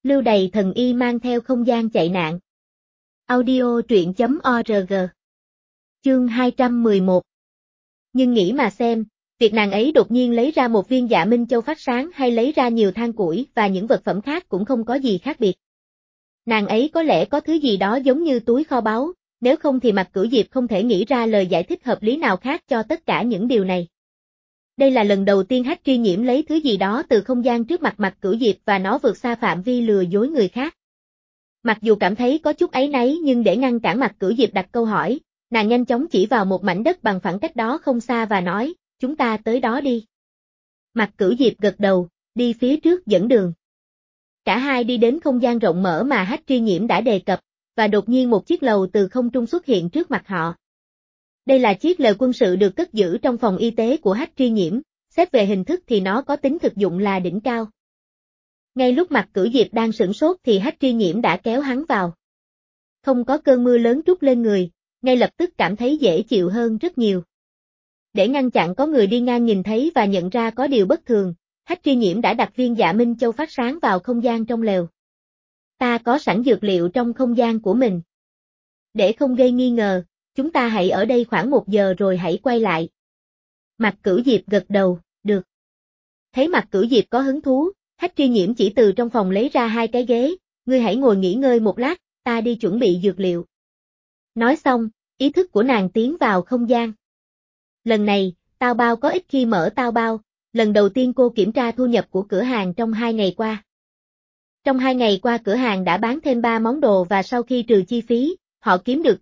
Lưu Đày thần y mang theo không gian chạy nạn. Audio truyện.org. Chương 211. Nhưng nghĩ mà xem, việc nàng ấy đột nhiên lấy ra một viên Dạ Minh Châu phát sáng hay lấy ra nhiều than củi và những vật phẩm khác cũng không có gì khác biệt. Nàng ấy có lẽ có thứ gì đó giống như túi kho báu, nếu không thì Mạc Cửu Diệp không thể nghĩ ra lời giải thích hợp lý nào khác cho tất cả những điều này. Đây là lần đầu tiên Hách Truy Nhiễm lấy thứ gì đó từ không gian trước mặt Mạc Cửu Diệp và nó vượt xa phạm vi lừa dối người khác. Mặc dù cảm thấy có chút áy náy nhưng để ngăn cản Mạc Cửu Diệp đặt câu hỏi, nàng nhanh chóng chỉ vào một mảnh đất bằng phẳng cách đó không xa và nói, chúng ta tới đó đi. Mạc Cửu Diệp gật đầu, đi phía trước dẫn đường. Cả hai đi đến không gian rộng mở mà Hách Truy Nhiễm đã đề cập, và đột nhiên một chiếc lầu từ không trung xuất hiện trước mặt họ. Đây là chiếc lều quân sự được cất giữ trong phòng y tế của Hách Truy Nhiễm, xét về hình thức thì nó có tính thực dụng là đỉnh cao. Ngay lúc Mạc Cửu Diệp đang sửng sốt thì Hách Truy Nhiễm đã kéo hắn vào. Không có cơn mưa lớn trút lên người, ngay lập tức cảm thấy dễ chịu hơn rất nhiều. Để ngăn chặn có người đi ngang nhìn thấy và nhận ra có điều bất thường, Hách Truy Nhiễm đã đặt viên Dạ Minh Châu phát sáng vào không gian trong lều. Ta có sẵn dược liệu trong không gian của mình. Để không gây nghi ngờ, chúng ta hãy ở đây khoảng 1 giờ rồi hãy quay lại. Mạc Cửu Diệp gật đầu, được. Thấy Mạc Cửu Diệp có hứng thú, Hách Truy Nhiễm chỉ từ trong phòng lấy ra 2 cái ghế, ngươi hãy ngồi nghỉ ngơi một lát, ta đi chuẩn bị dược liệu. Nói xong, ý thức của nàng tiến vào không gian. Lần này, Tao Bao có ít khi mở Tao Bao, lần đầu tiên cô kiểm tra thu nhập của cửa hàng trong 2 ngày qua. Trong 2 ngày qua cửa hàng đã bán thêm 3 món đồ và sau khi trừ chi phí, họ kiếm được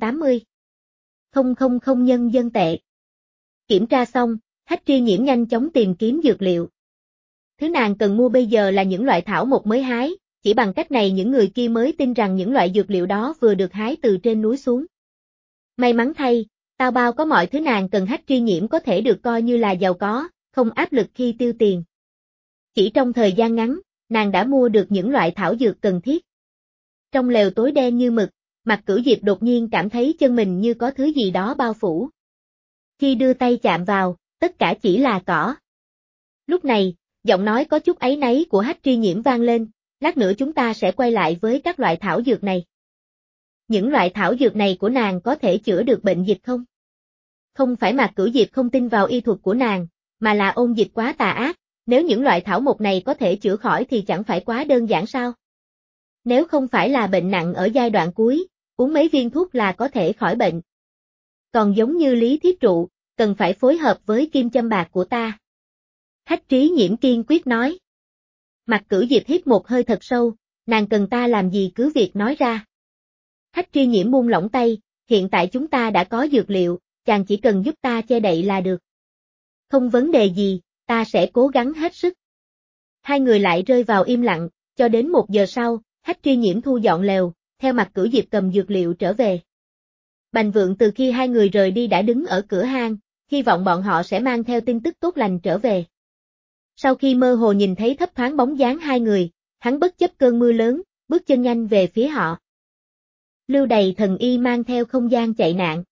980.000 nhân dân tệ. Kiểm tra xong, Hách Truy Nhiễm nhanh chóng tìm kiếm dược liệu. Thứ nàng cần mua bây giờ là những loại thảo mộc mới hái, chỉ bằng cách này những người kia mới tin rằng những loại dược liệu đó vừa được hái từ trên núi xuống. May mắn thay, Tao Bao có mọi thứ nàng cần. Hách Truy Nhiễm có thể được coi như là giàu có, không áp lực khi tiêu tiền. Chỉ trong thời gian ngắn, nàng đã mua được những loại thảo dược cần thiết. Trong lều tối đen như mực, Mạc Cửu Diệp đột nhiên cảm thấy chân mình như có thứ gì đó bao phủ. Khi đưa tay chạm vào, tất cả chỉ là cỏ. Lúc này, giọng nói có chút áy náy của Hách Truy Nhiễm vang lên, lát nữa chúng ta sẽ quay lại với các loại thảo dược này. Những loại thảo dược này của nàng có thể chữa được bệnh dịch không? Không phải Mạc Cửu Diệp không tin vào y thuật của nàng, mà là ôn dịch quá tà ác, nếu những loại thảo mộc này có thể chữa khỏi thì chẳng phải quá đơn giản sao? Nếu không phải là bệnh nặng ở giai đoạn cuối, uống mấy viên thuốc là có thể khỏi bệnh. Còn giống như Lý Thiết Trụ, cần phải phối hợp với kim châm bạc của ta. Hách Trí Nhiễm kiên quyết nói. Mạc Cửu Diệp hít một hơi thật sâu, nàng cần ta làm gì cứ việc nói ra. Hách Truy Nhiễm buông lỏng tay, hiện tại chúng ta đã có dược liệu, chàng chỉ cần giúp ta che đậy là được. Không vấn đề gì, ta sẽ cố gắng hết sức. Hai người lại rơi vào im lặng, cho đến 1 giờ sau, Hách Truy Nhiễm thu dọn lều, theo Mạc Cửu Diệp cầm dược liệu trở về. Bành Vượng từ khi hai người rời đi đã đứng ở cửa hang, hy vọng bọn họ sẽ mang theo tin tức tốt lành trở về. Sau khi mơ hồ nhìn thấy thấp thoáng bóng dáng hai người, hắn bất chấp cơn mưa lớn, bước chân nhanh về phía họ. Lưu Đày thần y mang theo không gian chạy nạn.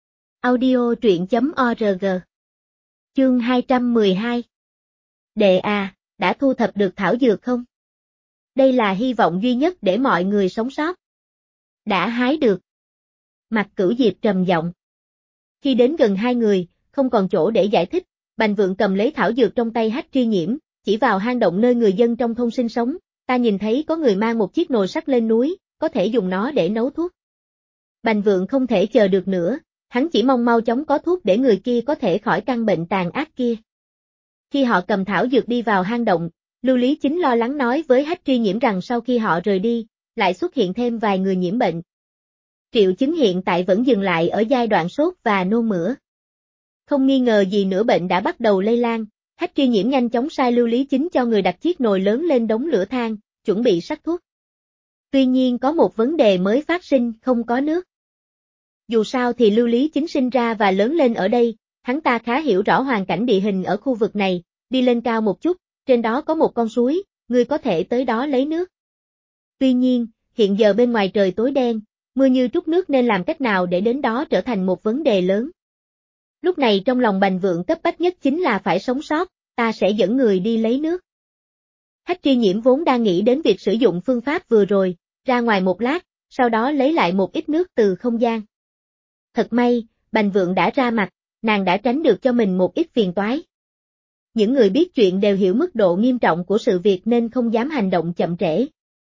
Audio truyện.org. Chương 212. Đệ à, đã thu thập được thảo dược không? Đây là hy vọng duy nhất để mọi người sống sót. Đã hái được. Mạc Cửu Diệp trầm giọng. Khi đến gần hai người, không còn chỗ để giải thích, Bành Vượng cầm lấy thảo dược trong tay Hách Truy Nhiễm, chỉ vào hang động nơi người dân trong thôn sinh sống, ta nhìn thấy có người mang một chiếc nồi sắt lên núi, có thể dùng nó để nấu thuốc. Bành Vượng không thể chờ được nữa, hắn chỉ mong mau chóng có thuốc để người kia có thể khỏi căn bệnh tàn ác kia. Khi họ cầm thảo dược đi vào hang động, Lưu Lý Chính lo lắng nói với Hách Truy Nhiễm rằng sau khi họ rời đi, lại xuất hiện thêm vài người nhiễm bệnh. Triệu chứng hiện tại vẫn dừng lại ở giai đoạn sốt và nôn mửa. Không nghi ngờ gì nữa bệnh đã bắt đầu lây lan, Hách Truy Nhiễm nhanh chóng sai Lưu Lý Chính cho người đặt chiếc nồi lớn lên đống lửa than, chuẩn bị sắc thuốc. Tuy nhiên có một vấn đề mới phát sinh, không có nước. Dù sao thì Lưu Lý Chính sinh ra và lớn lên ở đây, hắn ta khá hiểu rõ hoàn cảnh địa hình ở khu vực này, đi lên cao một chút, trên đó có một con suối, ngươi có thể tới đó lấy nước. Tuy nhiên, hiện giờ bên ngoài trời tối đen, mưa như trút nước nên làm cách nào để đến đó trở thành một vấn đề lớn. Lúc này trong lòng Bành Vượng cấp bách nhất chính là phải sống sót, ta sẽ dẫn người đi lấy nước. Hách Tri Nhiễm vốn đang nghĩ đến việc sử dụng phương pháp vừa rồi, ra ngoài một lát, sau đó lấy lại một ít nước từ không gian. Thật may, Bành Vượng đã ra mặt, nàng đã tránh được cho mình một ít phiền toái. Những người biết chuyện đều hiểu mức độ nghiêm trọng của sự việc nên không dám hành động chậm trễ.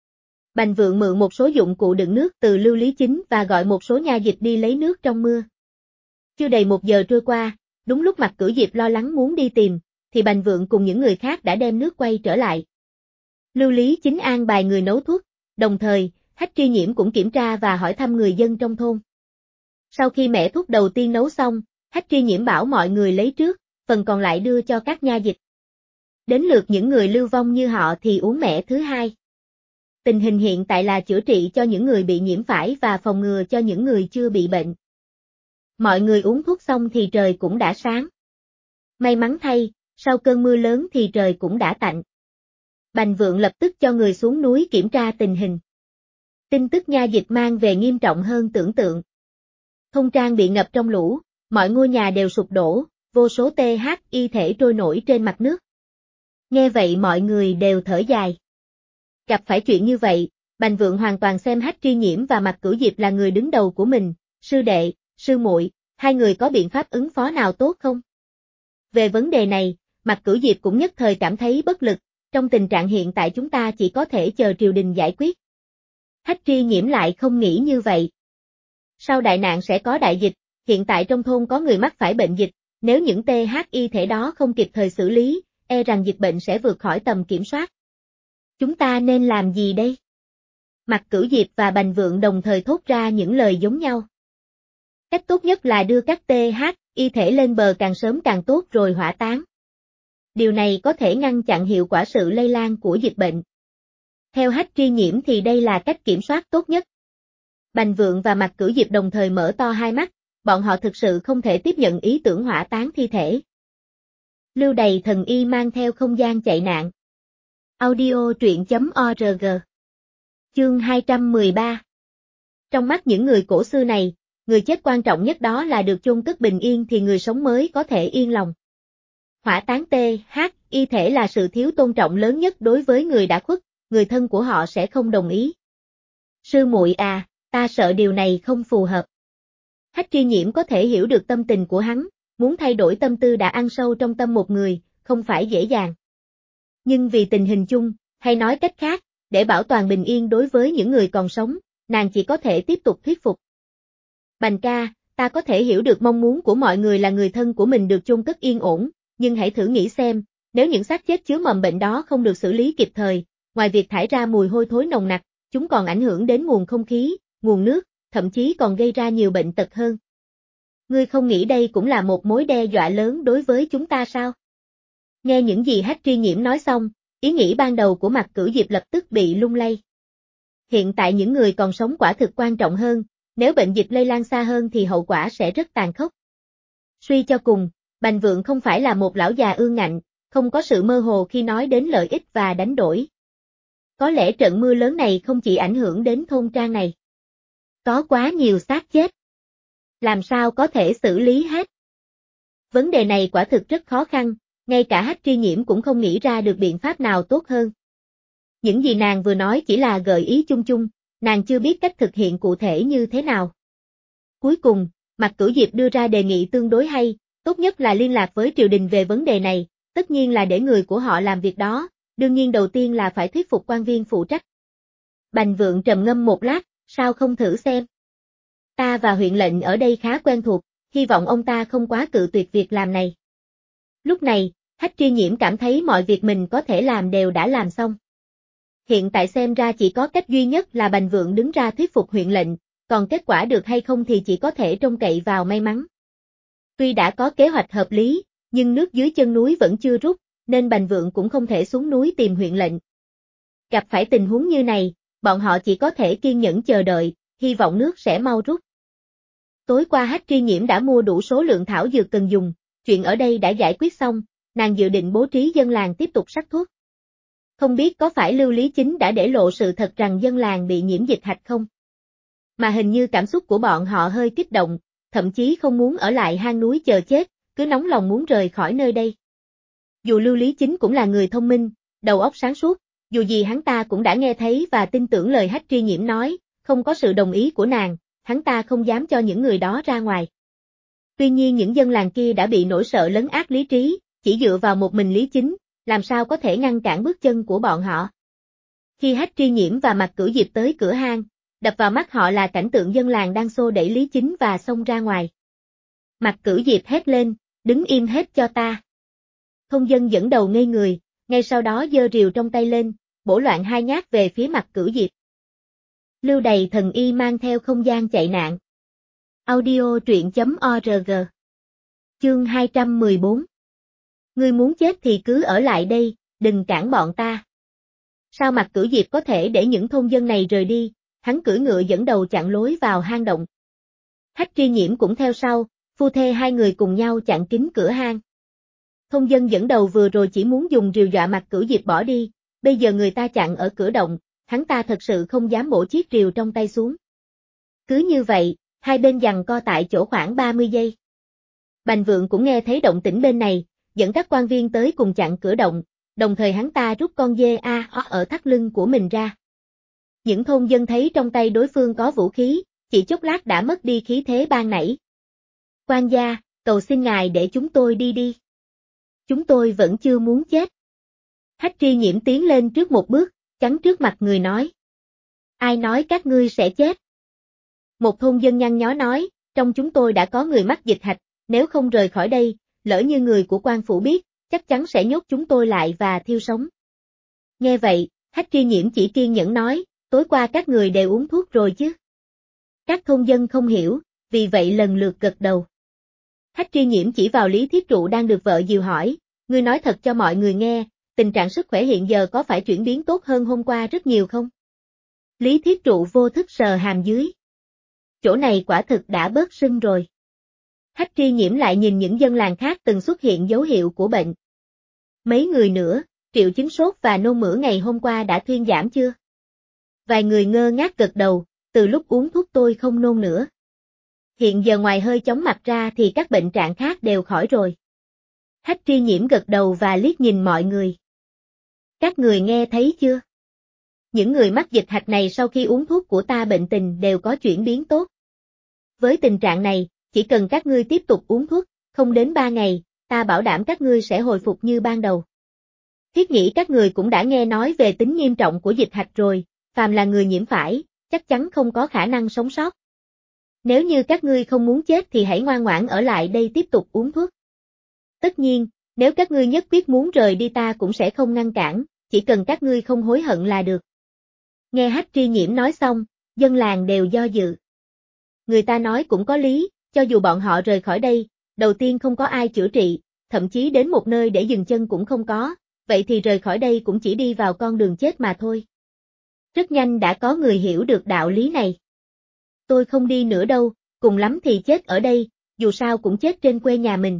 Bành Vượng mượn một số dụng cụ đựng nước từ Lưu Lý Chính và gọi một số nha dịch đi lấy nước trong mưa. Chưa đầy 1 giờ trôi qua, đúng lúc Mạc Cửu Diệp lo lắng muốn đi tìm, thì Bành Vượng cùng những người khác đã đem nước quay trở lại. Lưu Lý Chính an bài người nấu thuốc, đồng thời, Hách Tri Nhiễm cũng kiểm tra và hỏi thăm người dân trong thôn. Sau khi mẻ thuốc đầu tiên nấu xong, Hách Tri Nhiễm bảo mọi người lấy trước, phần còn lại đưa cho các nha dịch. Đến lượt những người lưu vong như họ thì uống mẻ thứ hai. Tình hình hiện tại là chữa trị cho những người bị nhiễm phải và phòng ngừa cho những người chưa bị bệnh. Mọi người uống thuốc xong thì trời cũng đã sáng. May mắn thay, sau cơn mưa lớn thì trời cũng đã tạnh. Bành Vượng lập tức cho người xuống núi kiểm tra tình hình. Tin tức nha dịch mang về nghiêm trọng hơn tưởng tượng. Thôn trang bị ngập trong lũ, mọi ngôi nhà đều sụp đổ, vô số y thể trôi nổi trên mặt nước. Nghe vậy mọi người đều thở dài. Gặp phải chuyện như vậy, Bành Vượng hoàn toàn xem Hách Tri Nhiễm và Mạc Cửu Diệp là người đứng đầu của mình, sư đệ, sư muội, hai người có biện pháp ứng phó nào tốt không? Về vấn đề này, Mạc Cửu Diệp cũng nhất thời cảm thấy bất lực, trong tình trạng hiện tại chúng ta chỉ có thể chờ triều đình giải quyết. Hách Tri Nhiễm lại không nghĩ như vậy. Sau đại nạn sẽ có đại dịch, hiện tại trong thôn có người mắc phải bệnh dịch, nếu những y thể đó không kịp thời xử lý, e rằng dịch bệnh sẽ vượt khỏi tầm kiểm soát. Chúng ta nên làm gì đây? Mạc Cửu Diệp và Bành Vượng đồng thời thốt ra những lời giống nhau. Cách tốt nhất là đưa các y thể lên bờ càng sớm càng tốt rồi hỏa táng. Điều này có thể ngăn chặn hiệu quả sự lây lan của dịch bệnh. Theo Hách Tri Nhiễm thì đây là cách kiểm soát tốt nhất. Bành Vượng và Mạc Cửu Diệp đồng thời mở to hai mắt, bọn họ thực sự không thể tiếp nhận ý tưởng hỏa táng thi thể. Lưu Đày thần y mang theo không gian chạy nạn. Audio truyện.org. Chương 213. Trong mắt những người cổ xưa này, người chết quan trọng nhất đó là được chôn cất bình yên thì người sống mới có thể yên lòng. Hỏa táng y thể là sự thiếu tôn trọng lớn nhất đối với người đã khuất, người thân của họ sẽ không đồng ý. Sư muội à, ta sợ điều này không phù hợp. Hách Tri Nhiễm có thể hiểu được tâm tình của hắn, muốn thay đổi tâm tư đã ăn sâu trong tâm một người, không phải dễ dàng. Nhưng vì tình hình chung, hay nói cách khác, để bảo toàn bình yên đối với những người còn sống, nàng chỉ có thể tiếp tục thuyết phục. Bành ca, ta có thể hiểu được mong muốn của mọi người là người thân của mình được chôn cất yên ổn, nhưng hãy thử nghĩ xem, nếu những xác chết chứa mầm bệnh đó không được xử lý kịp thời, ngoài việc thải ra mùi hôi thối nồng nặc, chúng còn ảnh hưởng đến nguồn không khí, nguồn nước, thậm chí còn gây ra nhiều bệnh tật hơn. Ngươi không nghĩ đây cũng là một mối đe dọa lớn đối với chúng ta sao? Nghe những gì Hách Tri Nhiễm nói xong, ý nghĩ ban đầu của Mạc Cửu Diệp lập tức bị lung lay. Hiện tại những người còn sống quả thực quan trọng hơn, nếu bệnh dịch lây lan xa hơn thì hậu quả sẽ rất tàn khốc. Suy cho cùng, Bành Vượng không phải là một lão già ương ngạnh, không có sự mơ hồ khi nói đến lợi ích và đánh đổi. Có lẽ trận mưa lớn này không chỉ ảnh hưởng đến thôn trang này. Có quá nhiều xác chết. Làm sao có thể xử lý hết? Vấn đề này quả thực rất khó khăn, ngay cả Hách Tri Nhiễm cũng không nghĩ ra được biện pháp nào tốt hơn. Những gì nàng vừa nói chỉ là gợi ý chung chung, nàng chưa biết cách thực hiện cụ thể như thế nào. Cuối cùng, Mạc Cửu Diệp đưa ra đề nghị tương đối hay, tốt nhất là liên lạc với triều đình về vấn đề này, tất nhiên là để người của họ làm việc đó, đương nhiên đầu tiên là phải thuyết phục quan viên phụ trách. Bành Vượng trầm ngâm một lát, sao không thử xem? Ta và huyện lệnh ở đây khá quen thuộc, hy vọng ông ta không quá cự tuyệt việc làm này. Lúc này, Hách Tri Nhiễm cảm thấy mọi việc mình có thể làm đều đã làm xong. Hiện tại xem ra chỉ có cách duy nhất là Bành Vượng đứng ra thuyết phục huyện lệnh, còn kết quả được hay không thì chỉ có thể trông cậy vào may mắn. Tuy đã có kế hoạch hợp lý, nhưng nước dưới chân núi vẫn chưa rút, nên Bành Vượng cũng không thể xuống núi tìm huyện lệnh. Gặp phải tình huống như này, bọn họ chỉ có thể kiên nhẫn chờ đợi, hy vọng nước sẽ mau rút. Tối qua Hách Tri Nhiễm đã mua đủ số lượng thảo dược cần dùng, chuyện ở đây đã giải quyết xong, nàng dự định bố trí dân làng tiếp tục sắc thuốc. Không biết có phải Lưu Lý Chính đã để lộ sự thật rằng dân làng bị nhiễm dịch hạch không? Mà hình như cảm xúc của bọn họ hơi kích động, thậm chí không muốn ở lại hang núi chờ chết, cứ nóng lòng muốn rời khỏi nơi đây. Dù Lưu Lý Chính cũng là người thông minh, đầu óc sáng suốt, dù gì hắn ta cũng đã nghe thấy và tin tưởng lời Hách Tri Nhiễm nói, không có sự đồng ý của nàng, hắn ta không dám cho những người đó ra ngoài. Tuy nhiên những dân làng kia đã bị nỗi sợ lấn át lý trí, chỉ dựa vào một mình Lý Chính, làm sao có thể ngăn cản bước chân của bọn họ. Khi Hách Tri Nhiễm và Mạc Cửu Diệp tới cửa hang, đập vào mắt họ là cảnh tượng dân làng đang xô đẩy Lý Chính và xông ra ngoài. Mạc Cửu Diệp hét lên, đứng im hết cho ta. Thôn dân dẫn đầu ngây người, ngay sau đó giơ rìu trong tay lên, bổ loạn hai nhát về phía Mạc Cửu Diệp. Lưu Đày thần y mang theo không gian chạy nạn. Audio truyện.org. Chương 214. Ngươi muốn chết thì cứ ở lại đây, đừng cản bọn ta. Sao Mạc Cửu Diệp có thể để những thôn dân này rời đi, hắn cưỡi ngựa dẫn đầu chặn lối vào hang động. Hách Tri Nhiễm cũng theo sau, phu thê hai người cùng nhau chặn kín cửa hang. Thôn dân dẫn đầu vừa rồi chỉ muốn dùng rìu dọa Mạc Cửu Diệp bỏ đi, bây giờ người ta chặn ở cửa động, hắn ta thật sự không dám bổ chiếc rìu trong tay xuống. Cứ như vậy, hai bên giằng co tại chỗ khoảng 30 giây. Bành Vượng cũng nghe thấy động tĩnh bên này, dẫn các quan viên tới cùng chặn cửa động, đồng thời hắn ta rút con dê ở thắt lưng của mình ra. Những thôn dân thấy trong tay đối phương có vũ khí, chỉ chốc lát đã mất đi khí thế ban nãy. Quan gia, cầu xin ngài để chúng tôi đi đi. Chúng tôi vẫn chưa muốn chết. Hách Tri Nhiễm tiến lên trước một bước, chắn trước mặt người nói. Ai nói các ngươi sẽ chết? Một thôn dân nhăn nhó nói, trong chúng tôi đã có người mắc dịch hạch, nếu không rời khỏi đây, lỡ như người của quan phủ biết, chắc chắn sẽ nhốt chúng tôi lại và thiêu sống. Nghe vậy, Hách Tri Nhiễm chỉ kiên nhẫn nói, tối qua các người đều uống thuốc rồi chứ? Các thôn dân không hiểu, vì vậy lần lượt gật đầu. Hách Tri Nhiễm chỉ vào Lý Thiết Trụ đang được vợ dìu hỏi, ngươi nói thật cho mọi người nghe, tình trạng sức khỏe hiện giờ có phải chuyển biến tốt hơn hôm qua rất nhiều không? Lý Thiết Trụ vô thức sờ hàm dưới. Chỗ này quả thực đã bớt sưng rồi. Hách Tri Nhiễm lại nhìn những dân làng khác từng xuất hiện dấu hiệu của bệnh. Mấy người nữa, triệu chứng sốt và nôn mửa ngày hôm qua đã thuyên giảm chưa? Vài người ngơ ngác gật đầu, từ lúc uống thuốc tôi không nôn nữa. Hiện giờ ngoài hơi chóng mặt ra thì các bệnh trạng khác đều khỏi rồi. Hách Tri Nhiễm gật đầu và liếc nhìn mọi người. Các người nghe thấy chưa? Những người mắc dịch hạch này sau khi uống thuốc của ta bệnh tình đều có chuyển biến tốt. Với tình trạng này, chỉ cần các ngươi tiếp tục uống thuốc, không đến 3 ngày, ta bảo đảm các ngươi sẽ hồi phục như ban đầu. Thiết nghĩ các người cũng đã nghe nói về tính nghiêm trọng của dịch hạch rồi, phàm là người nhiễm phải, chắc chắn không có khả năng sống sót. Nếu như các ngươi không muốn chết thì hãy ngoan ngoãn ở lại đây tiếp tục uống thuốc. Tất nhiên, nếu các ngươi nhất quyết muốn rời đi ta cũng sẽ không ngăn cản, chỉ cần các ngươi không hối hận là được. Nghe Hách Tri Nhiễm nói xong, dân làng đều do dự. Người ta nói cũng có lý, cho dù bọn họ rời khỏi đây, đầu tiên không có ai chữa trị, thậm chí đến một nơi để dừng chân cũng không có, vậy thì rời khỏi đây cũng chỉ đi vào con đường chết mà thôi. Rất nhanh đã có người hiểu được đạo lý này. Tôi không đi nữa đâu, cùng lắm thì chết ở đây, dù sao cũng chết trên quê nhà mình.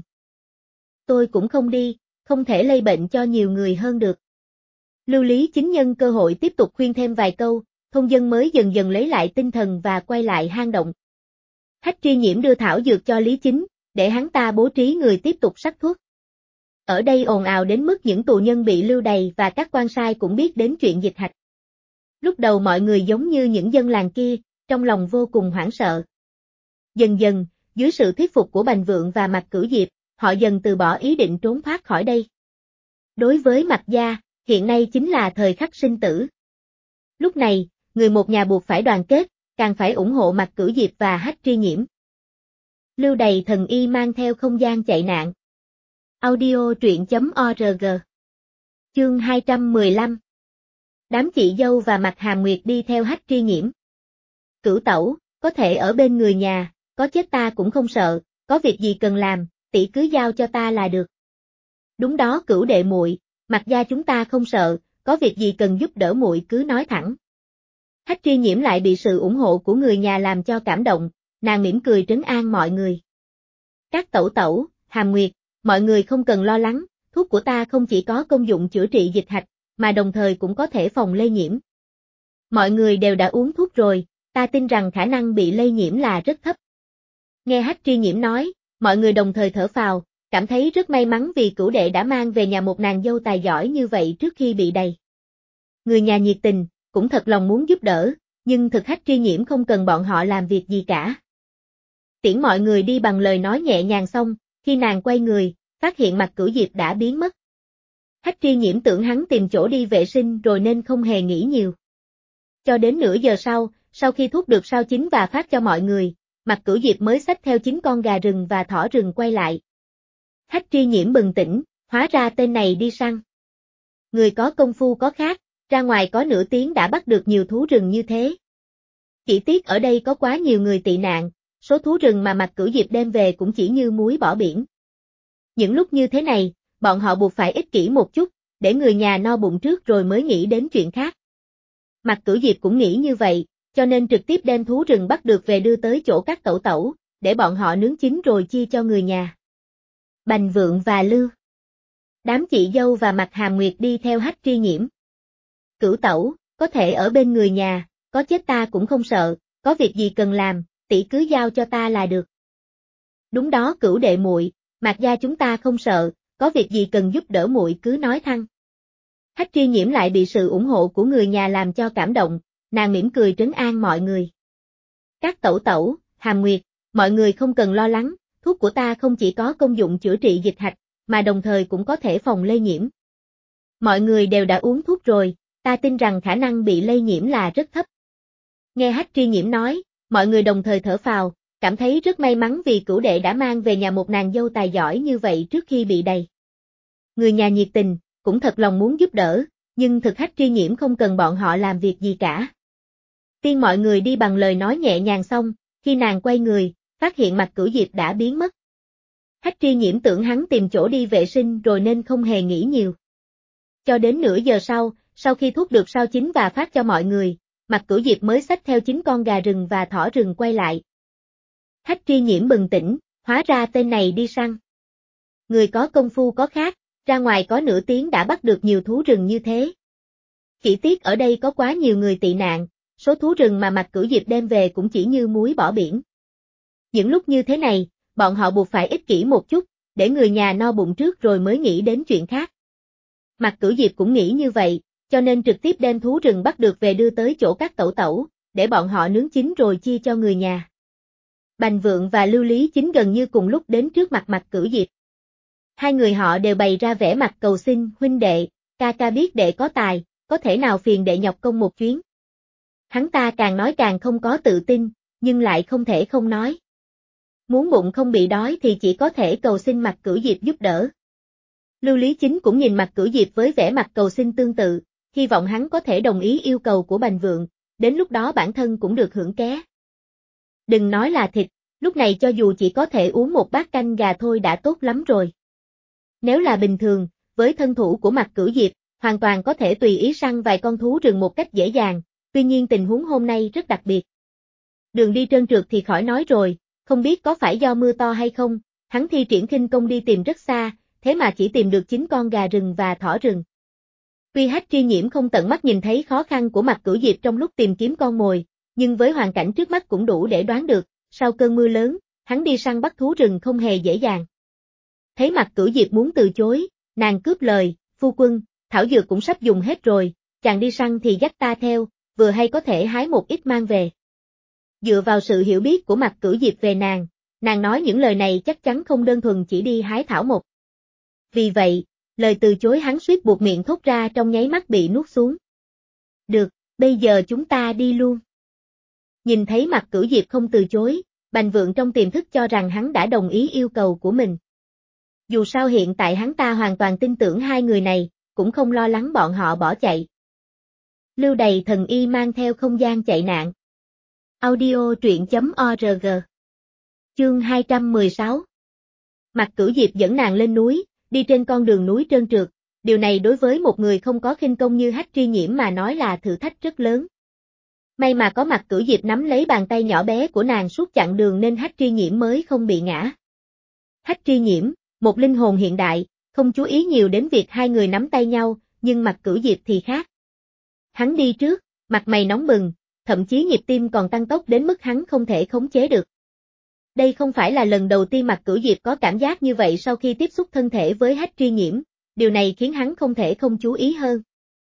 Tôi cũng không đi, không thể lây bệnh cho nhiều người hơn được. Lưu Lý Chính nhân cơ hội tiếp tục khuyên thêm vài câu, thôn dân mới dần dần lấy lại tinh thần và quay lại hang động. Hách Tri Nhiễm đưa thảo dược cho Lý Chính, để hắn ta bố trí người tiếp tục sắc thuốc. Ở đây ồn ào đến mức những tù nhân bị lưu đày và các quan sai cũng biết đến chuyện dịch hạch. Lúc đầu mọi người giống như những dân làng kia, trong lòng vô cùng hoảng sợ. Dần dần, dưới sự thuyết phục của Bành Vượng và Mạc Cửu Diệp, họ dần từ bỏ ý định trốn thoát khỏi đây. Đối với Mạc gia, hiện nay chính là thời khắc sinh tử. Lúc này, người một nhà buộc phải đoàn kết, càng phải ủng hộ Mạc Cửu Diệp và Hách Tri Nhiễm. Lưu Đày thần y mang theo không gian chạy nạn. Audio truyện.org. Chương 215. Đám chị dâu và Mạc Hàm Nguyệt đi theo Hách Tri Nhiễm. Cửu tẩu, có thể ở bên người nhà, có chết ta cũng không sợ, có việc gì cần làm, tỷ cứ giao cho ta là được. Đúng đó Cửu đệ muội, Mạc gia chúng ta không sợ, có việc gì cần giúp đỡ muội cứ nói thẳng. Hách Tri Nhiễm lại bị sự ủng hộ của người nhà làm cho cảm động, nàng mỉm cười trấn an mọi người. Các tẩu tẩu, Hàm Nguyệt, mọi người không cần lo lắng, thuốc của ta không chỉ có công dụng chữa trị dịch hạch, mà đồng thời cũng có thể phòng lây nhiễm. Mọi người đều đã uống thuốc rồi, ta tin rằng khả năng bị lây nhiễm là rất thấp. Nghe Hách Tri Nhiễm nói, mọi người đồng thời thở phào, cảm thấy rất may mắn vì Cửu đệ đã mang về nhà một nàng dâu tài giỏi như vậy trước khi bị đày. Người nhà nhiệt tình, cũng thật lòng muốn giúp đỡ, nhưng thực Hách Tri Nhiễm không cần bọn họ làm việc gì cả. Tiễn mọi người đi bằng lời nói nhẹ nhàng xong, khi nàng quay người, phát hiện Mạc Cửu Diệp đã biến mất. Hách Tri Nhiễm tưởng hắn tìm chỗ đi vệ sinh rồi nên không hề nghĩ nhiều. Cho đến nửa giờ sau khi thuốc được sao chín và phát cho mọi người, Mạc Cửu Diệp mới xách theo 9 con gà rừng và thỏ rừng quay lại. Hách Tri Nhiễm bừng tỉnh, hóa ra tên này đi săn. Người có công phu có khác, ra ngoài có nửa tiếng đã bắt được nhiều thú rừng như thế. Chỉ tiếc ở đây có quá nhiều người tị nạn, số thú rừng mà Mạc Cửu Diệp đem về cũng chỉ như muối bỏ biển. Những lúc như thế này, bọn họ buộc phải ích kỷ một chút, để người nhà no bụng trước rồi mới nghĩ đến chuyện khác. Mạc Cửu Diệp cũng nghĩ như vậy, cho nên trực tiếp đem thú rừng bắt được về đưa tới chỗ các tẩu tẩu, để bọn họ nướng chín rồi chia cho người nhà. Bành Vượng và Lưu. Đám chị dâu và Mạc Hàm Nguyệt đi theo Hách Tri Nhiễm. Cửu tẩu, có thể ở bên người nhà, có chết ta cũng không sợ, có việc gì cần làm, tỷ cứ giao cho ta là được. Đúng đó Cửu đệ muội, Mạc gia chúng ta không sợ, có việc gì cần giúp đỡ muội cứ nói thăng. Hách Tri Nhiễm lại bị sự ủng hộ của người nhà làm cho cảm động, nàng mỉm cười trấn an mọi người. Các tẩu tẩu, Hàm Nguyệt, mọi người không cần lo lắng, thuốc của ta không chỉ có công dụng chữa trị dịch hạch, mà đồng thời cũng có thể phòng lây nhiễm. Mọi người đều đã uống thuốc rồi, ta tin rằng khả năng bị lây nhiễm là rất thấp. Nghe Hách Tri Nhiễm nói, mọi người đồng thời thở phào, cảm thấy rất may mắn vì Cửu đệ đã mang về nhà một nàng dâu tài giỏi như vậy trước khi bị đầy. Người nhà nhiệt tình, cũng thật lòng muốn giúp đỡ, nhưng thực Hách Tri Nhiễm không cần bọn họ làm việc gì cả. Tiên mọi người đi bằng lời nói nhẹ nhàng xong, khi nàng quay người, phát hiện Mạc Cửu Diệp đã biến mất. Hách Tri Nhiễm tưởng hắn tìm chỗ đi vệ sinh rồi nên không hề nghĩ nhiều. Cho đến nửa giờ sau khi thuốc được sao chín và phát cho mọi người, Mạc Cửu Diệp mới xách theo 9 con gà rừng và thỏ rừng quay lại. Hách Tri Nhiễm bừng tỉnh, hóa ra tên này đi săn. Người có công phu có khác, ra ngoài có nửa tiếng đã bắt được nhiều thú rừng như thế. Chỉ tiếc ở đây có quá nhiều người tị nạn, số thú rừng mà Mạc Cửu Diệp đem về cũng chỉ như muối bỏ biển. Những lúc như thế này, bọn họ buộc phải ích kỷ một chút, để người nhà no bụng trước rồi mới nghĩ đến chuyện khác. Mạc Cửu Diệp cũng nghĩ như vậy, cho nên trực tiếp đem thú rừng bắt được về đưa tới chỗ các tẩu tẩu, để bọn họ nướng chín rồi chia cho người nhà. Bành Vượng và Lưu Lý Chính gần như cùng lúc đến trước mặt Mạc Cửu Diệp. Hai người họ đều bày ra vẻ mặt cầu xin, huynh đệ, ca ca biết đệ có tài, có thể nào phiền đệ nhọc công một chuyến. Hắn ta càng nói càng không có tự tin, nhưng lại không thể không nói. Muốn bụng không bị đói thì chỉ có thể cầu xin Mạc Cửu Diệp giúp đỡ. Lưu Lý Chính cũng nhìn Mạc Cửu Diệp với vẻ mặt cầu xin tương tự, hy vọng hắn có thể đồng ý yêu cầu của Bành Vượng, đến lúc đó bản thân cũng được hưởng ké. Đừng nói là thịt, lúc này cho dù chỉ có thể uống một bát canh gà thôi đã tốt lắm rồi. Nếu là bình thường, với thân thủ của Mạc Cửu Diệp, hoàn toàn có thể tùy ý săn vài con thú rừng một cách dễ dàng, tuy nhiên tình huống hôm nay rất đặc biệt. Đường đi trơn trượt thì khỏi nói rồi, không biết có phải do mưa to hay không, hắn thi triển khinh công đi tìm rất xa, thế mà chỉ tìm được 9 con gà rừng và thỏ rừng. Tuy Hách Tri Nhiễm không tận mắt nhìn thấy khó khăn của Mạc Cửu Diệp trong lúc tìm kiếm con mồi, nhưng với hoàn cảnh trước mắt cũng đủ để đoán được, sau cơn mưa lớn, hắn đi săn bắt thú rừng không hề dễ dàng. Thấy Mạc Cửu Diệp muốn từ chối, nàng cướp lời, phu quân, thảo dược cũng sắp dùng hết rồi, chàng đi săn thì dắt ta theo, vừa hay có thể hái một ít mang về. Dựa vào sự hiểu biết của Mạc Cửu Diệp về nàng nói những lời này chắc chắn không đơn thuần chỉ đi hái thảo mộc. Vì vậy, lời từ chối hắn suýt buộc miệng thốt ra trong nháy mắt bị nuốt xuống. Được, bây giờ chúng ta đi luôn. Nhìn thấy Mạc Cửu Diệp không từ chối, Bành Vượng trong tiềm thức cho rằng hắn đã đồng ý yêu cầu của mình. Dù sao hiện tại hắn ta hoàn toàn tin tưởng hai người này, cũng không lo lắng bọn họ bỏ chạy. Lưu Đầy Thần Y mang theo không gian chạy nạn. Audio truyện.org. Chương 216. Mạc Cửu Diệp dẫn nàng lên núi, đi trên con đường núi trơn trượt, điều này đối với một người không có khinh công như Hách Tri Nhiễm mà nói là thử thách rất lớn. May mà có Mạc Cửu Diệp nắm lấy bàn tay nhỏ bé của nàng suốt chặng đường nên Hách Tri Nhiễm mới không bị ngã. Hách Tri Nhiễm, một linh hồn hiện đại, không chú ý nhiều đến việc hai người nắm tay nhau, nhưng Mạc Cửu Diệp thì khác. Hắn đi trước, mặt mày nóng bừng, thậm chí nhịp tim còn tăng tốc đến mức hắn không thể khống chế được. Đây không phải là lần đầu tiên Mạc Cửu Diệp có cảm giác như vậy sau khi tiếp xúc thân thể với Hách Tri Nhiễm, điều này khiến hắn không thể không chú ý hơn.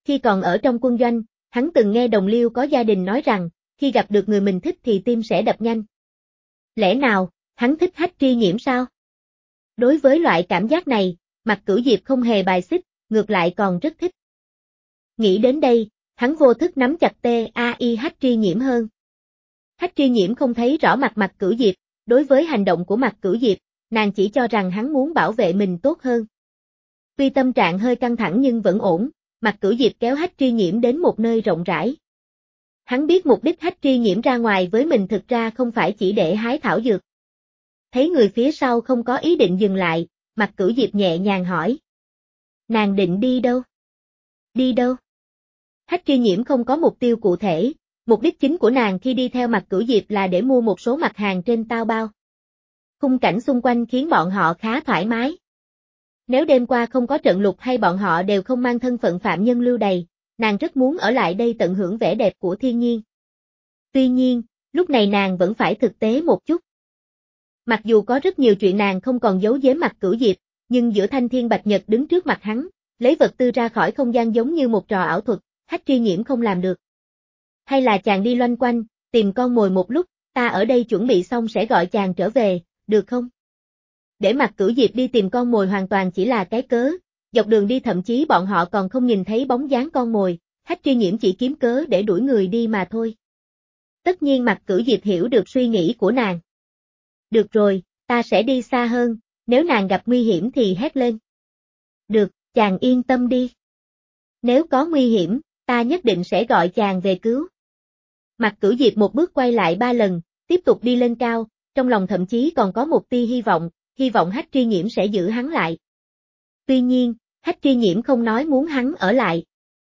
Khi còn ở trong quân doanh, hắn từng nghe đồng liêu có gia đình nói rằng, khi gặp được người mình thích thì tim sẽ đập nhanh. Lẽ nào, hắn thích Hách Tri Nhiễm sao? Đối với loại cảm giác này, Mạc Cửu Diệp không hề bài xích, ngược lại còn rất thích. Nghĩ đến đây, hắn vô thức nắm chặt tai Hách Tri Nhiễm hơn. Hách Tri Nhiễm không thấy rõ mặt Mạc Cửu Diệp, đối với hành động của Mạc Cửu Diệp, nàng chỉ cho rằng hắn muốn bảo vệ mình tốt hơn. Tuy tâm trạng hơi căng thẳng nhưng vẫn ổn, Mạc Cửu Diệp kéo Hách Tri Nhiễm đến một nơi rộng rãi. Hắn biết mục đích Hách Tri Nhiễm ra ngoài với mình thực ra không phải chỉ để hái thảo dược. Thấy người phía sau không có ý định dừng lại, Mạc Cửu Diệp nhẹ nhàng hỏi. Nàng định đi đâu? Đi đâu? Hách Tri Nhiễm không có mục tiêu cụ thể, mục đích chính của nàng khi đi theo Mạc Cửu Diệp là để mua một số mặt hàng trên Taobao. Khung cảnh xung quanh khiến bọn họ khá thoải mái. Nếu đêm qua không có trận lục hay bọn họ đều không mang thân phận phạm nhân lưu đày, nàng rất muốn ở lại đây tận hưởng vẻ đẹp của thiên nhiên. Tuy nhiên, lúc này nàng vẫn phải thực tế một chút. Mặc dù có rất nhiều chuyện nàng không còn giấu giếm Mạc Cửu Diệp, nhưng giữa Thanh Thiên Bạch Nhật đứng trước mặt hắn, lấy vật tư ra khỏi không gian giống như một trò ảo thuật, Hách Tri Nhiễm không làm được. Hay là chàng đi loanh quanh, tìm con mồi một lúc, ta ở đây chuẩn bị xong sẽ gọi chàng trở về, được không? Để Mạc Cửu Diệp đi tìm con mồi hoàn toàn chỉ là cái cớ, dọc đường đi thậm chí bọn họ còn không nhìn thấy bóng dáng con mồi, Hách Tri Nhiễm chỉ kiếm cớ để đuổi người đi mà thôi. Tất nhiên Mạc Cửu Diệp hiểu được suy nghĩ của nàng. Được rồi, ta sẽ đi xa hơn, nếu nàng gặp nguy hiểm thì hét lên. Được, chàng yên tâm đi. Nếu có nguy hiểm, ta nhất định sẽ gọi chàng về cứu. Mạc Cửu Diệp một bước quay lại 3 lần, tiếp tục đi lên cao, trong lòng thậm chí còn có một tia hy vọng Hách Tri Nhiễm sẽ giữ hắn lại. Tuy nhiên, Hách Tri Nhiễm không nói muốn hắn ở lại.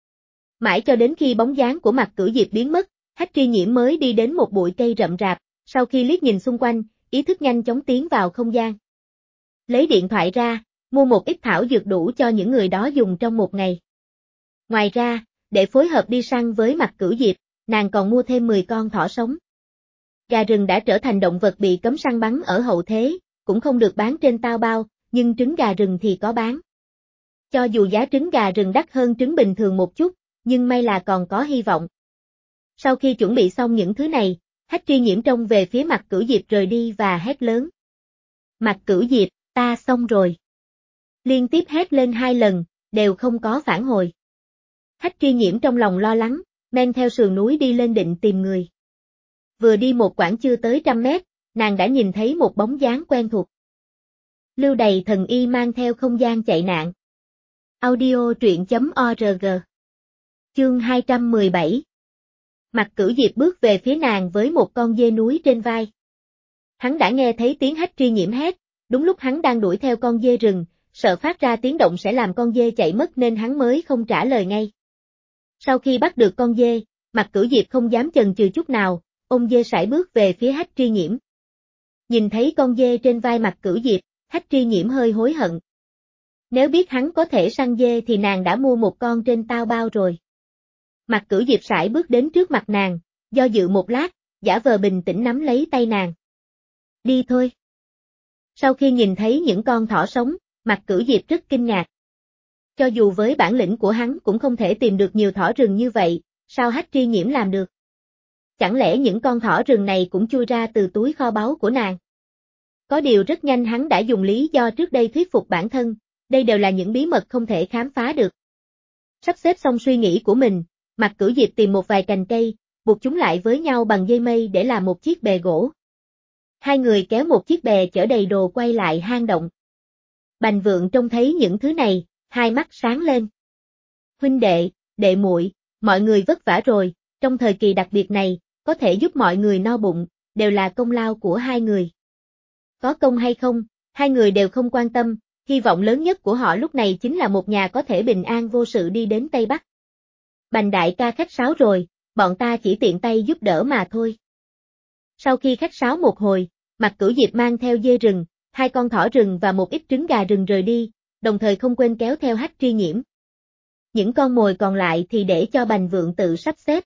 Mãi cho đến khi bóng dáng của Mạc Cửu Diệp biến mất, Hách Tri Nhiễm mới đi đến một bụi cây rậm rạp, sau khi liếc nhìn xung quanh, ý thức nhanh chóng tiến vào không gian. Lấy điện thoại ra, mua một ít thảo dược đủ cho những người đó dùng trong một ngày. Ngoài ra, để phối hợp đi săn với Mạc Cửu Diệp, nàng còn mua thêm 10 con thỏ sống. Gà rừng đã trở thành động vật bị cấm săn bắn ở hậu thế, cũng không được bán trên Taobao, nhưng trứng gà rừng thì có bán. Cho dù giá trứng gà rừng đắt hơn trứng bình thường một chút, nhưng may là còn có hy vọng. Sau khi chuẩn bị xong những thứ này, Hách Tri Nhiễm trông về phía Mạc Cửu Diệp rời đi và hét lớn. Mạc Cửu Diệp, ta xong rồi. Liên tiếp hét lên 2 lần, đều không có phản hồi. Hách Tri Nhiễm trong lòng lo lắng, men theo sườn núi đi lên định tìm người. Vừa đi một quãng chưa tới 100 mét, nàng đã nhìn thấy một bóng dáng quen thuộc. Lưu Đày thần y mang theo không gian chạy nạn. Audio truyện.org. Chương 217. Mạc Cửu Diệp bước về phía nàng với một con dê núi trên vai. Hắn đã nghe thấy tiếng Hách Tri Nhiễm hét, đúng lúc hắn đang đuổi theo con dê rừng, sợ phát ra tiếng động sẽ làm con dê chạy mất nên hắn mới không trả lời ngay. Sau khi bắt được con dê, Mạc Cửu Diệp không dám chần chừ chút nào, ôm dê sải bước về phía Hách Tri Nhiễm. Nhìn thấy con dê trên vai Mạc Cửu Diệp, Hách Tri Nhiễm hơi hối hận. Nếu biết hắn có thể săn dê thì nàng đã mua một con trên Taobao rồi. Mạc Cửu Diệp sải bước đến trước mặt nàng, do dự một lát, giả vờ bình tĩnh nắm lấy tay nàng. Đi thôi. Sau khi nhìn thấy những con thỏ sống, Mạc Cửu Diệp rất kinh ngạc. Cho dù với bản lĩnh của hắn cũng không thể tìm được nhiều thỏ rừng như vậy, sao Hách Tri Nhiễm làm được? Chẳng lẽ những con thỏ rừng này cũng chui ra từ túi kho báu của nàng? Có điều rất nhanh hắn đã dùng lý do trước đây thuyết phục bản thân, đây đều là những bí mật không thể khám phá được. Sắp xếp xong suy nghĩ của mình, Mạc Cửu Diệp tìm một vài cành cây, buộc chúng lại với nhau bằng dây mây để làm một chiếc bè gỗ. Hai người kéo một chiếc bè chở đầy đồ quay lại hang động. Bành Vượng trông thấy những thứ này, hai mắt sáng lên. Huynh đệ, đệ muội, mọi người vất vả rồi, trong thời kỳ đặc biệt này, có thể giúp mọi người no bụng, đều là công lao của hai người. Có công hay không, hai người đều không quan tâm, hy vọng lớn nhất của họ lúc này chính là một nhà có thể bình an vô sự đi đến Tây Bắc. Bành đại ca khách sáo rồi, bọn ta chỉ tiện tay giúp đỡ mà thôi. Sau khi khách sáo một hồi, Mạc Cửu Diệp mang theo dê rừng, 2 con thỏ rừng và một ít trứng gà rừng rời đi, đồng thời không quên kéo theo Hách Tri Nhiễm. Những con mồi còn lại thì để cho Bành Vượng tự sắp xếp.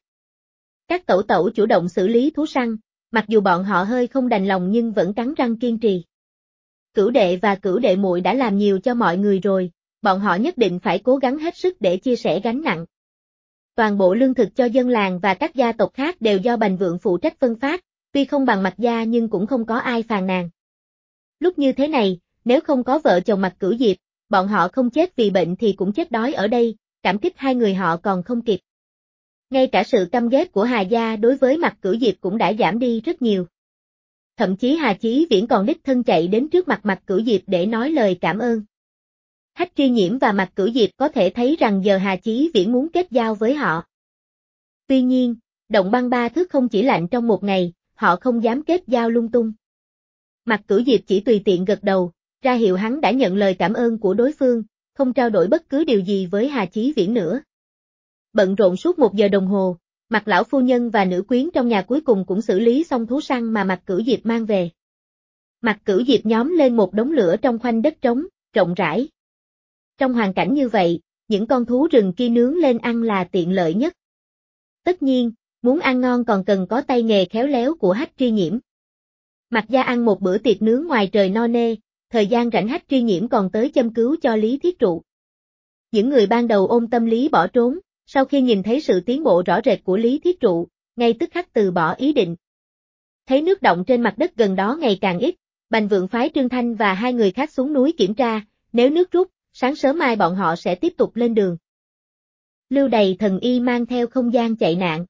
Các tẩu tẩu chủ động xử lý thú săn, mặc dù bọn họ hơi không đành lòng nhưng vẫn cắn răng kiên trì. Cửu đệ và cửu đệ muội đã làm nhiều cho mọi người rồi, bọn họ nhất định phải cố gắng hết sức để chia sẻ gánh nặng. Toàn bộ lương thực cho dân làng và các gia tộc khác đều do Bành Vượng phụ trách phân phát, tuy không bằng Mạc gia nhưng cũng không có ai phàn nàn. Lúc như thế này, nếu không có vợ chồng Mạc Cửu Diệp, bọn họ không chết vì bệnh thì cũng chết đói ở đây, cảm kích hai người họ còn không kịp. Ngay cả sự căm ghét của Hà gia đối với Mạc Cửu Diệp cũng đã giảm đi rất nhiều. Thậm chí Hà Chí Viễn còn đích thân chạy đến trước mặt Mạc Cửu Diệp để nói lời cảm ơn. Hách Tri Nhiễm và Mạc Cửu Diệp có thể thấy rằng giờ Hà Chí Viễn muốn kết giao với họ. Tuy nhiên, động băng 3 thước không chỉ lạnh trong một ngày, họ không dám kết giao lung tung. Mạc Cửu Diệp chỉ tùy tiện gật đầu, ra hiệu hắn đã nhận lời cảm ơn của đối phương, không trao đổi bất cứ điều gì với Hà Chí Viễn nữa. Bận rộn suốt 1 giờ đồng hồ, Mạc lão phu nhân và nữ quyến trong nhà cuối cùng cũng xử lý xong thú săn mà Mạc Cửu Diệp mang về. Mạc Cửu Diệp nhóm lên một đống lửa trong khoanh đất trống, rộng rãi. Trong hoàn cảnh như vậy, những con thú rừng kia nướng lên ăn là tiện lợi nhất. Tất nhiên, muốn ăn ngon còn cần có tay nghề khéo léo của Hách Tri Nhiễm. Mạc gia ăn một bữa tiệc nướng ngoài trời no nê, thời gian rảnh Hách Tri Nhiễm còn tới châm cứu cho Lý Thiết Trụ. Những người ban đầu ôm tâm lý bỏ trốn, sau khi nhìn thấy sự tiến bộ rõ rệt của Lý Thiết Trụ, ngay tức khắc từ bỏ ý định. Thấy nước đọng trên mặt đất gần đó ngày càng ít, Bành Vượng phái Trương Thanh và 2 người khác xuống núi kiểm tra, nếu nước rút, sáng sớm mai bọn họ sẽ tiếp tục lên đường. Lưu Đày thần y mang theo không gian chạy nạn.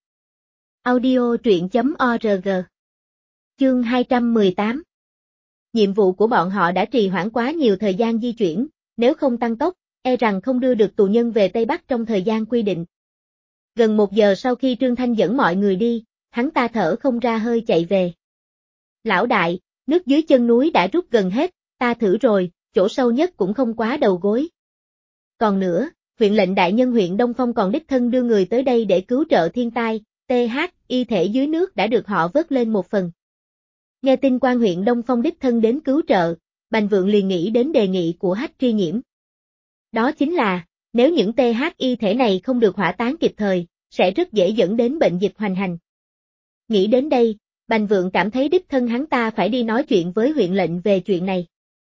Audio truyện.org. Chương 218. Nhiệm vụ của bọn họ đã trì hoãn quá nhiều thời gian di chuyển, nếu không tăng tốc, e rằng không đưa được tù nhân về Tây Bắc trong thời gian quy định. Gần 1 giờ sau khi Trương Thanh dẫn mọi người đi, hắn ta thở không ra hơi chạy về. Lão đại, nước dưới chân núi đã rút gần hết, ta thử rồi, chỗ sâu nhất cũng không quá đầu gối. Còn nữa, huyện lệnh đại nhân huyện Đông Phong còn đích thân đưa người tới đây để cứu trợ thiên tai, y thể dưới nước đã được họ vớt lên một phần. Nghe tin quan huyện Đông Phong đích thân đến cứu trợ, Bành Vượng liền nghĩ đến đề nghị của Hách Tri Nhiễm. Đó chính là, nếu những y thể này không được hỏa táng kịp thời, sẽ rất dễ dẫn đến bệnh dịch hoành hành. Nghĩ đến đây, Bành Vượng cảm thấy đích thân hắn ta phải đi nói chuyện với huyện lệnh về chuyện này.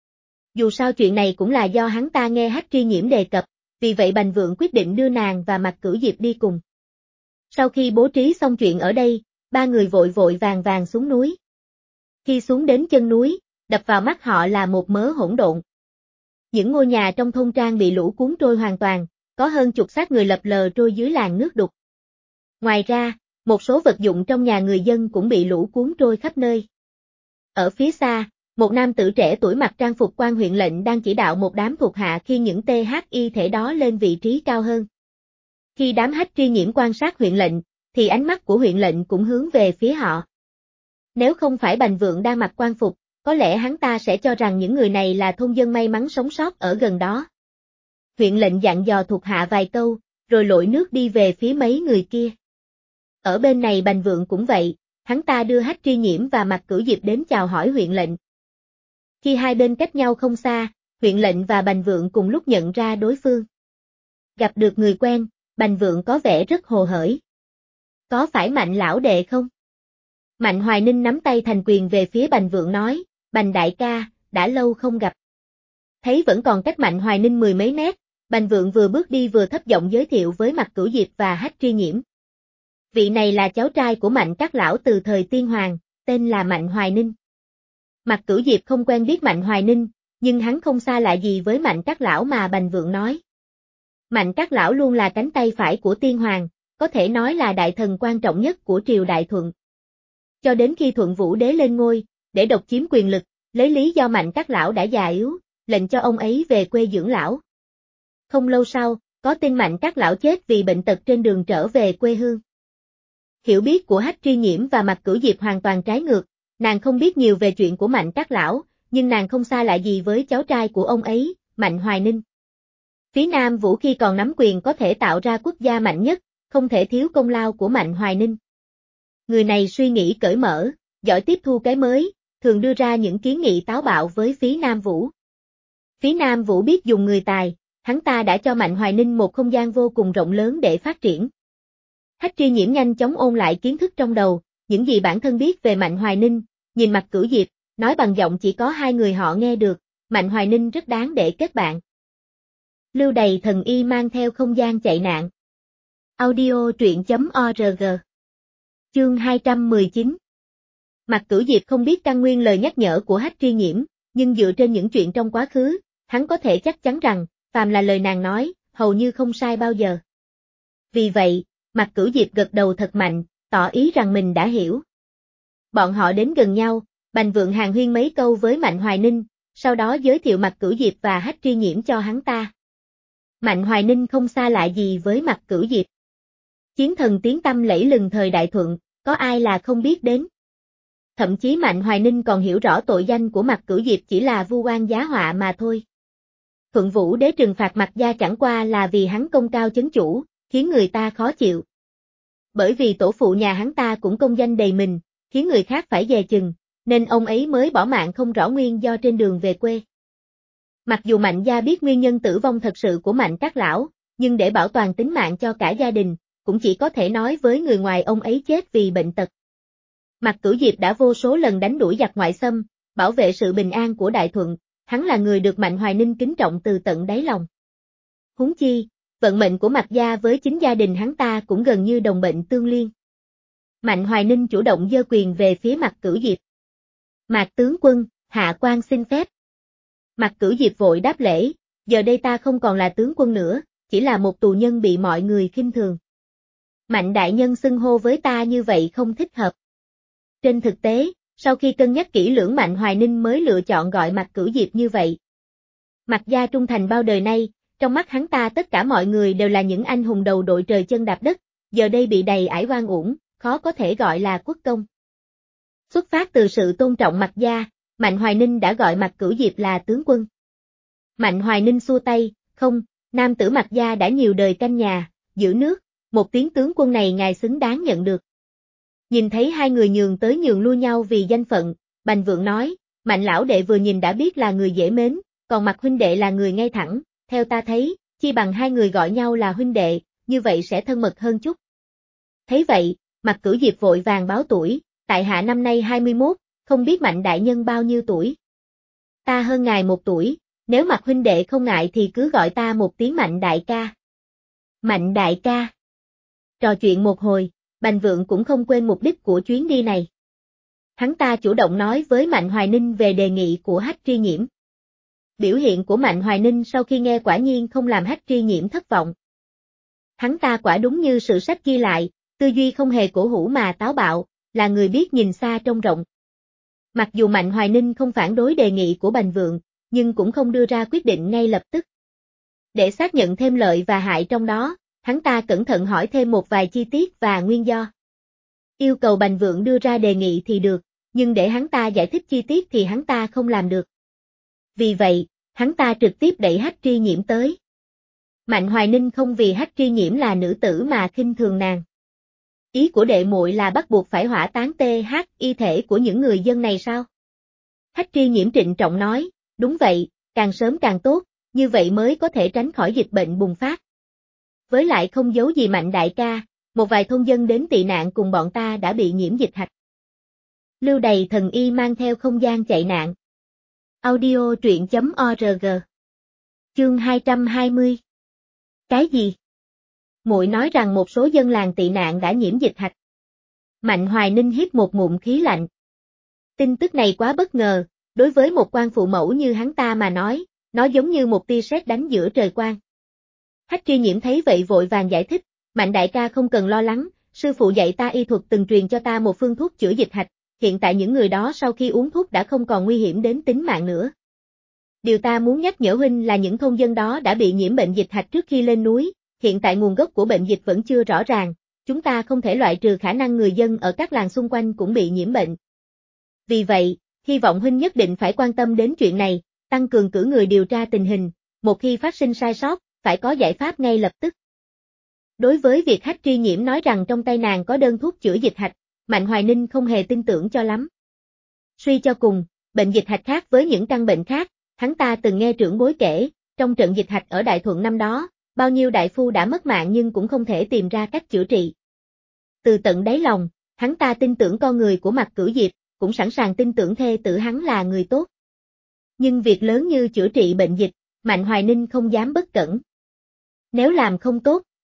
Dù sao chuyện này cũng là do hắn ta nghe Hách Tri Nhiễm đề cập, vì vậy Bành Vượng quyết định đưa nàng và Mạc Cửu Diệp đi cùng. Sau khi bố trí xong chuyện ở đây, 3 người vội vội vàng vàng xuống núi. Khi xuống đến chân núi, đập vào mắt họ là một mớ hỗn độn. Những ngôi nhà trong thôn trang bị lũ cuốn trôi hoàn toàn, có hơn chục xác người lập lờ trôi dưới làn nước đục. Ngoài ra, một số vật dụng trong nhà người dân cũng bị lũ cuốn trôi khắp nơi. Ở phía xa, một nam tử trẻ tuổi mặc trang phục quan huyện lệnh đang chỉ đạo một đám thuộc hạ khi những y thể đó lên vị trí cao hơn. Khi đám Hách Tri Nhiễm quan sát huyện lệnh, thì ánh mắt của huyện lệnh cũng hướng về phía họ. Nếu không phải Bành Vượng đang mặc quan phục, có lẽ hắn ta sẽ cho rằng những người này là thôn dân may mắn sống sót ở gần đó. Huyện lệnh dặn dò thuộc hạ vài câu, rồi lội nước đi về phía mấy người kia. Ở bên này Bành Vượng cũng vậy, hắn ta đưa Hách Tri Nhiễm và Mạc Cửu Diệp đến chào hỏi huyện lệnh. Khi hai bên cách nhau không xa, huyện lệnh và Bành Vượng cùng lúc nhận ra đối phương. Gặp được người quen, Bành Vượng có vẻ rất hồ hởi. Có phải Mạnh lão đệ không? Mạnh Hoài Ninh nắm tay thành quyền về phía Bành Vượng nói, Bành đại ca, đã lâu không gặp. Thấy vẫn còn cách Mạnh Hoài Ninh 10 mấy mét, Bành Vượng vừa bước đi vừa thấp giọng giới thiệu với Mạc Cửu Diệp và Hách Tri Nhiễm. Vị này là cháu trai của Mạnh Trác lão từ thời Tiên Hoàng, tên là Mạnh Hoài Ninh. Mạc Cửu Diệp không quen biết Mạnh Hoài Ninh, nhưng hắn không xa lạ gì với Mạnh Trác lão mà Bành Vượng nói. Mạnh Trác lão luôn là cánh tay phải của Tiên Hoàng, có thể nói là đại thần quan trọng nhất của triều Đại Thuận. Cho đến khi Thuận Vũ Đế lên ngôi, để độc chiếm quyền lực, lấy lý do Mạnh Trác lão đã già yếu, lệnh cho ông ấy về quê dưỡng lão. Không lâu sau, có tin Mạnh Trác lão chết vì bệnh tật trên đường trở về quê hương. Hiểu biết của Hách Tri Nhiễm và Mạc Cửu Diệp hoàn toàn trái ngược, nàng không biết nhiều về chuyện của Mạnh Trác lão, nhưng nàng không xa lạ gì với cháu trai của ông ấy, Mạnh Hoài Ninh. Phía Nam Vũ khi còn nắm quyền có thể tạo ra quốc gia mạnh nhất, không thể thiếu công lao của Mạnh Hoài Ninh. Người này suy nghĩ cởi mở, giỏi tiếp thu cái mới, thường đưa ra những kiến nghị táo bạo với phía Nam Vũ. Phía Nam Vũ biết dùng người tài, hắn ta đã cho Mạnh Hoài Ninh một không gian vô cùng rộng lớn để phát triển. Hách Tri Nhiễm nhanh chóng ôn lại kiến thức trong đầu, những gì bản thân biết về Mạnh Hoài Ninh, nhìn Mạc Cửu Diệp, nói bằng giọng chỉ có 2 người họ nghe được, Mạnh Hoài Ninh rất đáng để kết bạn. Lưu Đày thần y mang theo không gian chạy nạn. Audio truyện.org. Chương 219. Mạc Cửu Diệp không biết căn nguyên lời nhắc nhở của Hách Tri Nhiễm, nhưng dựa trên những chuyện trong quá khứ, hắn có thể chắc chắn rằng, phàm là lời nàng nói, hầu như không sai bao giờ. Vì vậy, Mạc Cửu Diệp gật đầu thật mạnh, tỏ ý rằng mình đã hiểu. Bọn họ đến gần nhau, Bành Vượng hàn huyên mấy câu với Mạnh Hoài Ninh, sau đó giới thiệu Mạc Cửu Diệp và Hách Tri Nhiễm cho hắn ta. Mạnh Hoài Ninh không xa lạ gì với Mạc Cửu Diệp. Chiến thần tiếng tăm lẫy lừng thời Đại Thuận, có ai là không biết đến. Thậm chí Mạnh Hoài Ninh còn hiểu rõ tội danh của Mạc Cửu Diệp chỉ là vu oan giá họa mà thôi. Thuận Vũ Đế trừng phạt Mạc gia chẳng qua là vì hắn công cao chấn chủ, khiến người ta khó chịu. Bởi vì tổ phụ nhà hắn ta cũng công danh đầy mình, khiến người khác phải dè chừng, nên ông ấy mới bỏ mạng không rõ nguyên do trên đường về quê. Mặc dù Mạnh gia biết nguyên nhân tử vong thật sự của Mạnh Các Lão, nhưng để bảo toàn tính mạng cho cả gia đình, cũng chỉ có thể nói với người ngoài ông ấy chết vì bệnh tật. Mạc Cửu Diệp đã vô số lần đánh đuổi giặc ngoại xâm, bảo vệ sự bình an của Đại Thuận, hắn là người được Mạnh Hoài Ninh kính trọng từ tận đáy lòng. Huống chi, vận mệnh của Mạc gia với chính gia đình hắn ta cũng gần như đồng bệnh tương liên. Mạnh Hoài Ninh chủ động giơ quyền về phía Mạc Cửu Diệp. Mạc tướng quân, hạ quan xin phép. Mạc Cửu Diệp vội đáp lễ, giờ đây ta không còn là tướng quân nữa, chỉ là một tù nhân bị mọi người khinh thường. Mạnh đại nhân xưng hô với ta như vậy không thích hợp. Trên thực tế, sau khi cân nhắc kỹ lưỡng Mạnh Hoài Ninh mới lựa chọn gọi Mạc Cửu Diệp như vậy. Mạc gia trung thành bao đời nay, trong mắt hắn ta tất cả mọi người đều là những anh hùng đầu đội trời chân đạp đất, giờ đây bị đầy ải oan uổng, khó có thể gọi là quốc công. Xuất phát từ sự tôn trọng Mạc gia, Mạnh Hoài Ninh đã gọi Mạc Cửu Diệp là tướng quân. Mạnh Hoài Ninh xua tay, không, nam tử Mạc gia đã nhiều đời canh nhà, giữ nước, một tiếng tướng quân này ngài xứng đáng nhận được. Nhìn thấy hai người nhường tới nhường lui nhau vì danh phận, Bành Vượng nói, Mạnh lão đệ vừa nhìn đã biết là người dễ mến, còn Mạc huynh đệ là người ngay thẳng, theo ta thấy, chi bằng hai người gọi nhau là huynh đệ, như vậy sẽ thân mật hơn chút. Thấy vậy, Mạc Cửu Diệp vội vàng báo tuổi, tại hạ năm nay 21, không biết Mạnh đại nhân bao nhiêu tuổi. Ta hơn ngài 1 tuổi, nếu Mạc huynh đệ không ngại thì cứ gọi ta một tiếng Mạnh đại ca. Mạnh đại ca. Trò chuyện một hồi, Bành Vượng cũng không quên mục đích của chuyến đi này. Hắn ta chủ động nói với Mạnh Hoài Ninh về đề nghị của Hách Tri Nhiễm. Biểu hiện của Mạnh Hoài Ninh sau khi nghe quả nhiên không làm Hách Tri Nhiễm thất vọng. Hắn ta quả đúng như sự sách ghi lại, tư duy không hề cổ hủ mà táo bạo, là người biết nhìn xa trông rộng. Mặc dù Mạnh Hoài Ninh không phản đối đề nghị của Bành Vượng, nhưng cũng không đưa ra quyết định ngay lập tức. Để xác nhận thêm lợi và hại trong đó, hắn ta cẩn thận hỏi thêm một vài chi tiết và nguyên do. Yêu cầu Bành Vượng đưa ra đề nghị thì được, nhưng để hắn ta giải thích chi tiết thì hắn ta không làm được. Vì vậy, hắn ta trực tiếp đẩy Hách Tri Nhiễm tới. Mạnh Hoài Ninh không vì Hách Tri Nhiễm là nữ tử mà khinh thường nàng. Ý của đệ muội là bắt buộc phải hỏa táng y thể của những người dân này sao? Hách Tri Nhiễm trịnh trọng nói, đúng vậy, càng sớm càng tốt, như vậy mới có thể tránh khỏi dịch bệnh bùng phát. Với lại không giấu gì Mạnh đại ca, một vài thôn dân đến tị nạn cùng bọn ta đã bị nhiễm dịch hạch. Lưu Đầy thần y mang theo không gian chạy nạn. Audio truyện.org. Chương 220. Cái gì? Muội nói rằng một số dân làng tị nạn đã nhiễm dịch hạch. Mạnh Hoài Ninh hít một ngụm khí lạnh. Tin tức này quá bất ngờ, đối với một quan phụ mẫu như hắn ta mà nói, nó giống như một tia sét đánh giữa trời quang. Hách Tri Nhiễm thấy vậy vội vàng giải thích, Mạnh đại ca không cần lo lắng, sư phụ dạy ta y thuật từng truyền cho ta một phương thuốc chữa dịch hạch, hiện tại những người đó sau khi uống thuốc đã không còn nguy hiểm đến tính mạng nữa. Điều ta muốn nhắc nhở huynh là những thôn dân đó đã bị nhiễm bệnh dịch hạch trước khi lên núi, hiện tại nguồn gốc của bệnh dịch vẫn chưa rõ ràng, chúng ta không thể loại trừ khả năng người dân ở các làng xung quanh cũng bị nhiễm bệnh. Vì vậy, hy vọng huynh nhất định phải quan tâm đến chuyện này, tăng cường cử người điều tra tình hình, một khi phát sinh sai sót, phải có giải pháp ngay lập tức. Đối với việc Hách Tri Nhiễm nói rằng trong tay nàng có đơn thuốc chữa dịch hạch, Mạnh Hoài Ninh không hề tin tưởng cho lắm. Suy cho cùng, bệnh dịch hạch khác với những căn bệnh khác, hắn ta từng nghe trưởng bối kể, trong trận dịch hạch ở Đại Thuận năm đó, bao nhiêu đại phu đã mất mạng nhưng cũng không thể tìm ra cách chữa trị. Từ tận đáy lòng, hắn ta tin tưởng con người của Mạc Cửu Diệp, cũng sẵn sàng tin tưởng thê tử hắn là người tốt. Nhưng việc lớn như chữa trị bệnh dịch, Mạnh Hoài Ninh không dám bất cẩn. Nếu làm không tốt,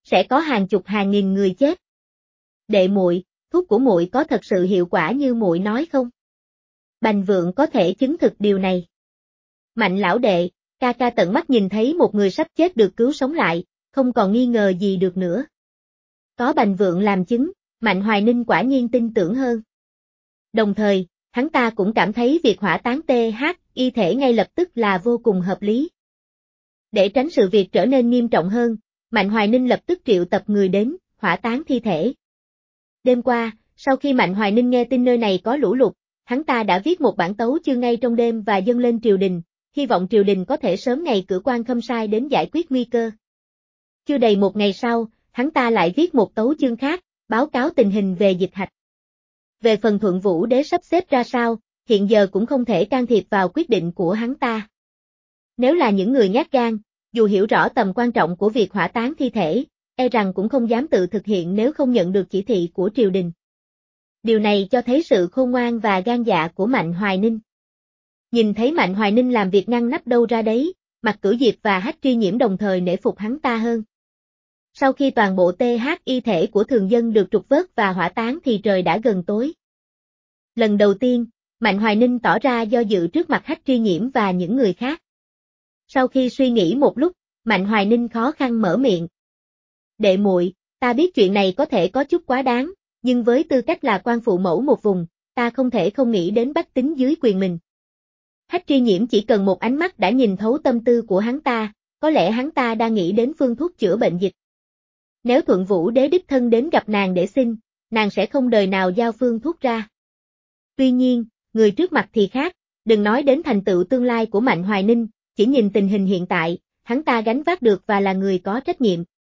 sẽ có hàng chục hàng nghìn người chết. Đệ muội, thuốc của muội có thật sự hiệu quả như muội nói không? Bành Vượng có thể chứng thực điều này. Mạnh lão đệ, ca ca tận mắt nhìn thấy một người sắp chết được cứu sống lại, không còn nghi ngờ gì được nữa. Có Bành Vượng làm chứng, Mạnh Hoài Ninh quả nhiên tin tưởng hơn. Đồng thời, hắn ta cũng cảm thấy việc hỏa táng y thể ngay lập tức là vô cùng hợp lý. Để tránh sự việc trở nên nghiêm trọng hơn, Mạnh Hoài Ninh lập tức triệu tập người đến, hỏa táng thi thể. Đêm qua, sau khi Mạnh Hoài Ninh nghe tin nơi này có lũ lụt, hắn ta đã viết một bản tấu chương ngay trong đêm và dâng lên triều đình, hy vọng triều đình có thể sớm ngày cử quan khâm sai đến giải quyết nguy cơ. Chưa đầy một ngày sau, hắn ta lại viết một tấu chương khác, báo cáo tình hình về dịch hạch. Về phần Thuận Vũ Đế sắp xếp ra sao, hiện giờ cũng không thể can thiệp vào quyết định của hắn ta. Nếu là những người nhát gan, dù hiểu rõ tầm quan trọng của việc hỏa táng thi thể, e rằng cũng không dám tự thực hiện nếu không nhận được chỉ thị của triều đình. Điều này cho thấy sự khôn ngoan và gan dạ của Mạnh Hoài Ninh. Nhìn thấy Mạnh Hoài Ninh làm việc ngăn nắp đâu ra đấy, Mạc Cửu Diệp và Hách Tri Nhiễm đồng thời nể phục hắn ta hơn. Sau khi toàn bộ y thể của thường dân được trục vớt và hỏa táng thì trời đã gần tối. Lần đầu tiên, Mạnh Hoài Ninh tỏ ra do dự trước mặt Hách Tri Nhiễm và những người khác. Sau khi suy nghĩ một lúc, Mạnh Hoài Ninh khó khăn mở miệng. Đệ muội, ta biết chuyện này có thể có chút quá đáng, nhưng với tư cách là quan phụ mẫu một vùng, ta không thể không nghĩ đến bách tính dưới quyền mình. Hách Tri Nhiễm chỉ cần một ánh mắt đã nhìn thấu tâm tư của hắn ta, có lẽ hắn ta đang nghĩ đến phương thuốc chữa bệnh dịch. Nếu Thuận Vũ Đế đích thân đến gặp nàng để xin, nàng sẽ không đời nào giao phương thuốc ra. Tuy nhiên, người trước mặt thì khác, đừng nói đến thành tựu tương lai của Mạnh Hoài Ninh, chỉ nhìn tình hình hiện tại, hắn ta gánh vác được và là người có trách nhiệm.